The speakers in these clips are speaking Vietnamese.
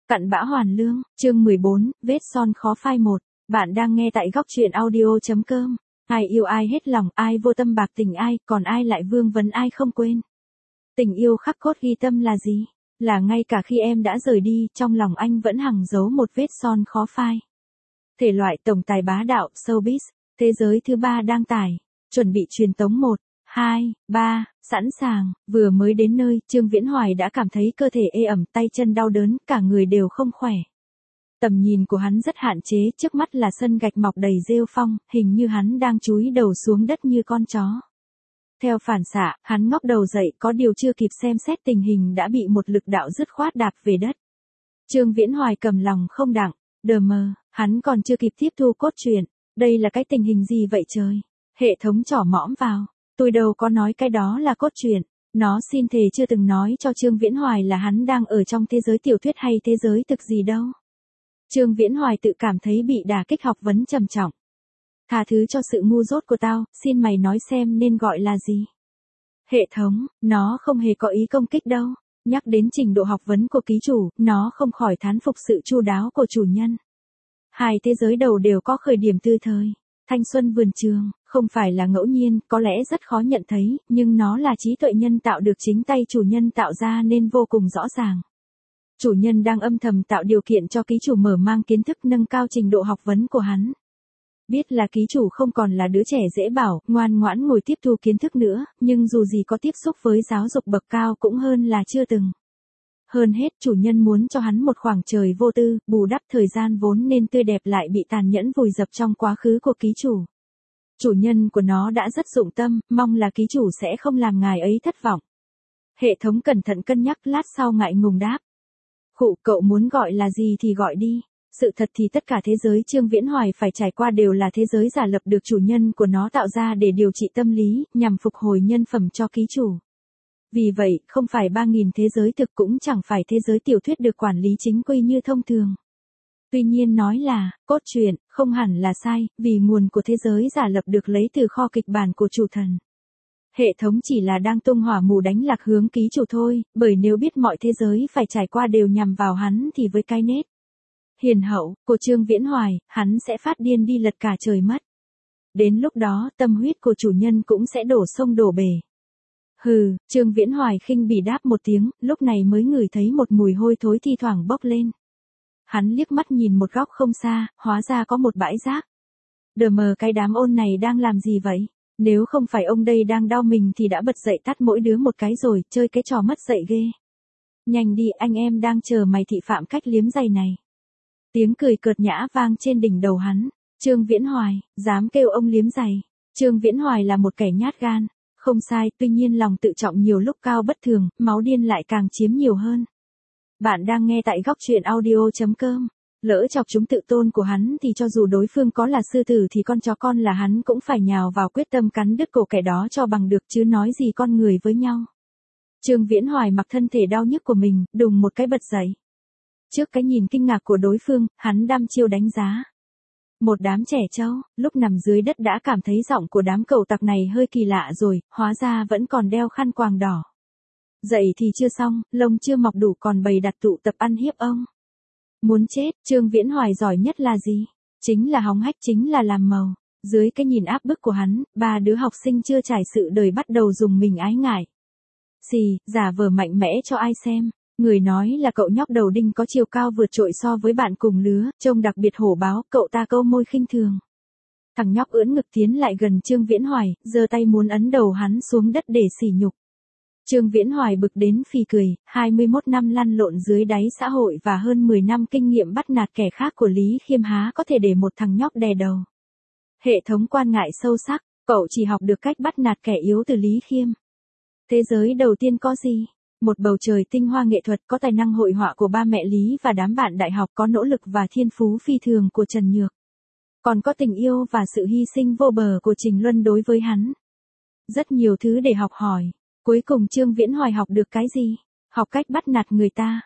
Cặn bã hoàn lương, chương 14, vết son khó phai một. Bạn đang nghe tại góc truyện audio.com. Ai yêu ai hết lòng, ai vô tâm bạc tình ai, còn ai lại vương vấn ai không quên. Tình yêu khắc cốt ghi tâm là gì? Là ngay cả khi em đã rời đi, trong lòng anh vẫn hằng giấu một vết son khó phai. Thể loại tổng tài bá đạo, showbiz, thế giới thứ ba đang tải. Chuẩn bị truyền tống 1, 2, 3, sẵn sàng. Vừa mới đến nơi, Trương Viễn Hoài đã cảm thấy cơ thể ê ẩm, tay chân đau đớn, cả người đều không khỏe. Tầm nhìn của hắn rất hạn chế, trước mắt là sân gạch mọc đầy rêu phong, hình như hắn đang chúi đầu xuống đất như con chó. Theo phản xạ, hắn ngóc đầu dậy, có điều chưa kịp xem xét tình hình đã bị một lực đạo dứt khoát đạp về đất. Trương Viễn Hoài cầm lòng không đặng, đờ mờ, hắn còn chưa kịp tiếp thu cốt truyện. Đây là cái tình hình gì vậy trời? Hệ thống trỏ mõm vào. Tôi đâu có nói cái đó là cốt truyện. Nó xin thề chưa từng nói cho Trương Viễn Hoài là hắn đang ở trong thế giới tiểu thuyết hay thế giới thực gì đâu. Trương Viễn Hoài tự cảm thấy bị đả kích học vấn trầm trọng. Tha thứ cho sự ngu dốt của tao, xin mày nói xem nên gọi là gì. Hệ thống, nó không hề có ý công kích đâu. Nhắc đến trình độ học vấn của ký chủ, nó không khỏi thán phục sự chu đáo của chủ nhân. Hai thế giới đầu đều có khởi điểm tư thời. Thanh xuân vườn trường, không phải là ngẫu nhiên, có lẽ rất khó nhận thấy, nhưng nó là trí tuệ nhân tạo được chính tay chủ nhân tạo ra nên vô cùng rõ ràng. Chủ nhân đang âm thầm tạo điều kiện cho ký chủ mở mang kiến thức nâng cao trình độ học vấn của hắn. Biết là ký chủ không còn là đứa trẻ dễ bảo, ngoan ngoãn ngồi tiếp thu kiến thức nữa, nhưng dù gì có tiếp xúc với giáo dục bậc cao cũng hơn là chưa từng. Hơn hết, chủ nhân muốn cho hắn một khoảng trời vô tư, bù đắp thời gian vốn nên tươi đẹp lại bị tàn nhẫn vùi dập trong quá khứ của ký chủ. Chủ nhân của nó đã rất dụng tâm, mong là ký chủ sẽ không làm ngài ấy thất vọng. Hệ thống cẩn thận cân nhắc lát sau ngại ngùng đáp. Khụ, cậu muốn gọi là gì thì gọi đi. Sự thật thì tất cả thế giới Trương Viễn Hoài phải trải qua đều là thế giới giả lập được chủ nhân của nó tạo ra để điều trị tâm lý, nhằm phục hồi nhân phẩm cho ký chủ. Vì vậy, không phải 3.000 thế giới thực cũng chẳng phải thế giới tiểu thuyết được quản lý chính quy như thông thường. Tuy nhiên nói là, cốt truyện, không hẳn là sai, vì nguồn của thế giới giả lập được lấy từ kho kịch bản của chủ thần. Hệ thống chỉ là đang tung hỏa mù đánh lạc hướng ký chủ thôi, bởi nếu biết mọi thế giới phải trải qua đều nhằm vào hắn thì với cái nết hiền hậu của Trương Viễn Hoài, hắn sẽ phát điên đi lật cả trời mất. Đến lúc đó, tâm huyết của chủ nhân cũng sẽ đổ sông đổ bể. Hừ, Trương Viễn Hoài khinh bỉ đáp một tiếng, lúc này mới ngửi thấy một mùi hôi thối thi thoảng bốc lên. Hắn liếc mắt nhìn một góc không xa, hóa ra có một bãi rác. Đờ mờ, cái đám ôn này đang làm gì vậy? Nếu không phải ông đây đang đau mình thì đã bật dậy tát mỗi đứa một cái rồi, chơi cái trò mất dậy ghê. Nhanh đi, anh em đang chờ mày thị phạm cách liếm giày này. Tiếng cười cợt nhã vang trên đỉnh đầu hắn. Trương Viễn Hoài, dám kêu ông liếm giày. Trương Viễn Hoài là một kẻ nhát gan. Không sai, tuy nhiên lòng tự trọng nhiều lúc cao bất thường, máu điên lại càng chiếm nhiều hơn. Bạn đang nghe tại góc truyện audio.com. Lỡ chọc chúng tự tôn của hắn thì cho dù đối phương có là sư tử thì con chó con là hắn cũng phải nhào vào quyết tâm cắn đứt cổ kẻ đó cho bằng được chứ nói gì con người với nhau. Trương Viễn Hoài mặc thân thể đau nhức của mình, đùng một cái bật dậy. Trước cái nhìn kinh ngạc của đối phương, hắn đăm chiêu đánh giá. Một đám trẻ trâu, lúc nằm dưới đất đã cảm thấy giọng của đám cẩu tặc này hơi kỳ lạ rồi, hóa ra vẫn còn đeo khăn quàng đỏ. Dậy thì chưa xong, lông chưa mọc đủ còn bày đặt tụ tập ăn hiếp ông. Muốn chết, Trương Viễn Hoài giỏi nhất là gì? Chính là hóng hách, chính là làm màu. Dưới cái nhìn áp bức của hắn, ba đứa học sinh chưa trải sự đời bắt đầu dùng mình ái ngại. Xì, giả vờ mạnh mẽ cho ai xem. Người nói là cậu nhóc đầu đinh có chiều cao vượt trội so với bạn cùng lứa, trông đặc biệt hổ báo, cậu ta câu môi khinh thường. Thằng nhóc ưỡn ngực tiến lại gần Trương Viễn Hoài, giơ tay muốn ấn đầu hắn xuống đất để sỉ nhục. Trương Viễn Hoài bực đến phì cười, 21 năm lăn lộn dưới đáy xã hội và hơn 10 năm kinh nghiệm bắt nạt kẻ khác của Lý Khiêm há có thể để một thằng nhóc đè đầu. Hệ thống quan ngại sâu sắc, cậu chỉ học được cách bắt nạt kẻ yếu từ Lý Khiêm. Thế giới đầu tiên có gì? Một bầu trời tinh hoa nghệ thuật, có tài năng hội họa của ba mẹ Lý và đám bạn đại học, có nỗ lực và thiên phú phi thường của Trần Nhược. Còn có tình yêu và sự hy sinh vô bờ của Trình Luân đối với hắn. Rất nhiều thứ để học hỏi. Cuối cùng Trương Viễn Hoài học được cái gì? Học cách bắt nạt người ta.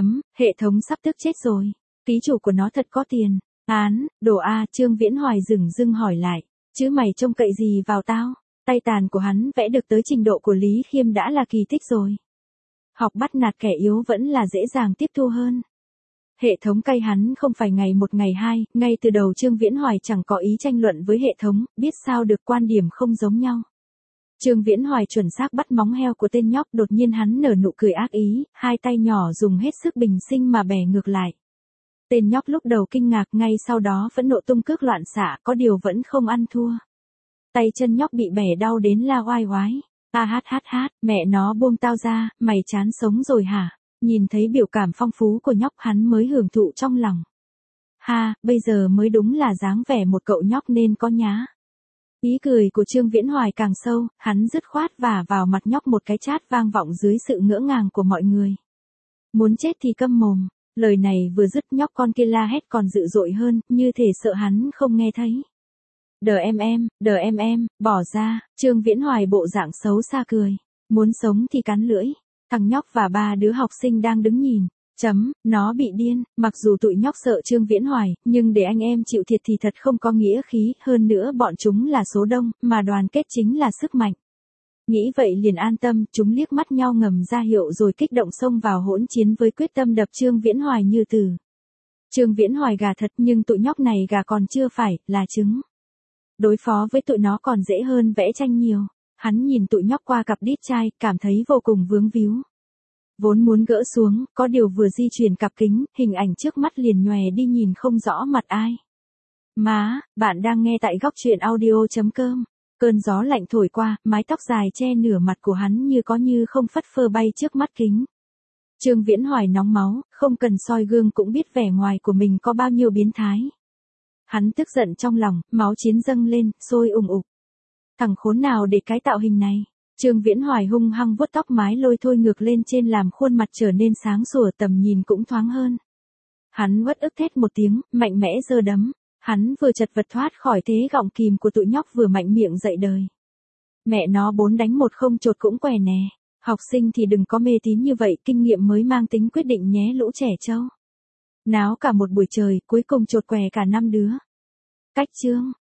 Hệ thống sắp tức chết rồi. Ký chủ của nó thật có tiền. Đồ A. Trương Viễn Hoài dửng dưng hỏi lại. Chứ mày trông cậy gì vào tao? Tay tàn của hắn vẽ được tới trình độ của Lý Khiêm đã là kỳ tích rồi. Học bắt nạt kẻ yếu vẫn là dễ dàng tiếp thu hơn. Hệ thống cay hắn không phải ngày một ngày hai, ngay từ đầu Trương Viễn Hoài chẳng có ý tranh luận với hệ thống, biết sao được quan điểm không giống nhau. Trương Viễn Hoài chuẩn xác bắt móng heo của tên nhóc, đột nhiên hắn nở nụ cười ác ý, hai tay nhỏ dùng hết sức bình sinh mà bẻ ngược lại. Tên nhóc lúc đầu kinh ngạc, ngay sau đó phẫn nộ tung cước loạn xạ, có điều vẫn không ăn thua. Tay chân nhóc bị bẻ đau đến la oai oái. Mẹ nó buông tao ra, mày chán sống rồi hả? Nhìn thấy biểu cảm phong phú của nhóc hắn mới hưởng thụ trong lòng. Ha, bây giờ mới đúng là dáng vẻ một cậu nhóc nên có nhá. Ý cười của Trương Viễn Hoài càng sâu, hắn dứt khoát vả vào mặt nhóc một cái chát vang vọng dưới sự ngỡ ngàng của mọi người. Muốn chết thì câm mồm, lời này vừa dứt nhóc con kia la hét còn dữ dội hơn, như thể sợ hắn không nghe thấy. Đờ em, bỏ ra, Trương Viễn Hoài bộ dạng xấu xa cười. Muốn sống thì cắn lưỡi. Thằng nhóc và ba đứa học sinh đang đứng nhìn. Nó bị điên, mặc dù tụi nhóc sợ Trương Viễn Hoài, nhưng để anh em chịu thiệt thì thật không có nghĩa khí, hơn nữa bọn chúng là số đông, mà đoàn kết chính là sức mạnh. Nghĩ vậy liền an tâm, chúng liếc mắt nhau ngầm ra hiệu rồi kích động xông vào hỗn chiến với quyết tâm đập Trương Viễn Hoài như tử. Trương Viễn Hoài gà thật nhưng tụi nhóc này gà còn chưa phải, là trứng. Đối phó với tụi nó còn dễ hơn vẽ tranh nhiều. Hắn nhìn tụi nhóc qua cặp đít chai, cảm thấy vô cùng vướng víu. Vốn muốn gỡ xuống, có điều vừa di chuyển cặp kính, hình ảnh trước mắt liền nhòe đi nhìn không rõ mặt ai. Má, bạn đang nghe tại góc truyện audio.com. Cơn gió lạnh thổi qua, mái tóc dài che nửa mặt của hắn như có như không phất phơ bay trước mắt kính. Trương Viễn Hoài nóng máu, không cần soi gương cũng biết vẻ ngoài của mình có bao nhiêu biến thái. Hắn tức giận trong lòng, máu chiến dâng lên, sôi ùng ục. Thằng khốn nào để cái tạo hình này? Trương Viễn Hoài hung hăng vuốt tóc mái lôi thôi ngược lên trên làm khuôn mặt trở nên sáng sủa, tầm nhìn cũng thoáng hơn. Hắn uất ức thét một tiếng, mạnh mẽ giơ đấm. Hắn vừa chật vật thoát khỏi thế gọng kìm của tụi nhóc vừa mạnh miệng dậy đời. Mẹ nó 4 đánh 1 không chột cũng què nè. Học sinh thì đừng có mê tín như vậy, kinh nghiệm mới mang tính quyết định nhé lũ trẻ trâu. Náo cả một buổi trời, cuối cùng chột què cả 5 đứa. Cách chương.